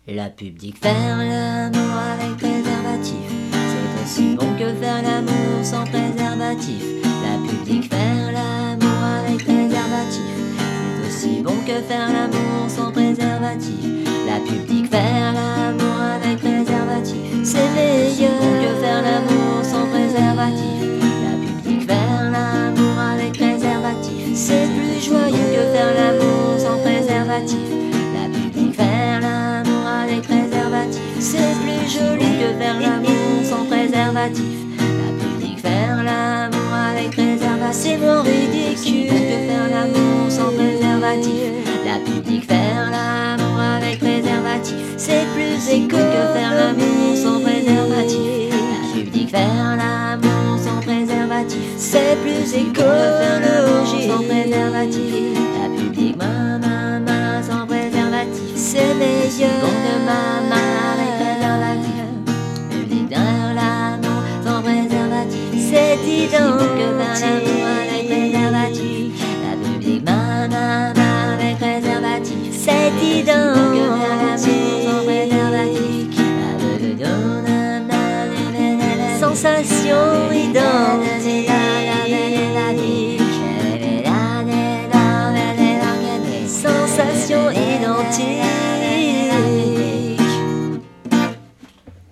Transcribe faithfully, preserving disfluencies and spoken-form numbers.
La pub dit que faire l'amour avec préservatif, c'est aussi bon que faire l'amour sans préservatif. La pub dit que faire l'amour avec préservatif, c'est aussi bon que faire l'amour sans préservatif. La pub dit que faire l'amour avec préservatif, c'est meilleur que faire l'amour sans préservatif. La pub dit que faire l'amour avec préservatif, c'est plus joyeux que faire l'amour sans préservatif. La pub dit que faire l'amour avec préservatif, c'est plus joli que faire l'amour sans préservatif. La pub dit que faire l'amour avec préservatif, c'est moins ridicule que faire l'amour sans préservatif. La pub dit que faire l'amour avec préservatif, c'est plus éco que faire l'amour sans préservatif. La pub dit que faire l'amour sans préservatif, c'est plus éco que faire l'amour sans préservatif. La pub dit que maman, maman sans préservatif, c'est meilleur que maman avec préservatif. La pub dit que faire l'amour sans préservatif, c'est identique que faire l'amour avec préservatif. La pub dit que maman, maman avec préservatif, c'est identique que faire l'amour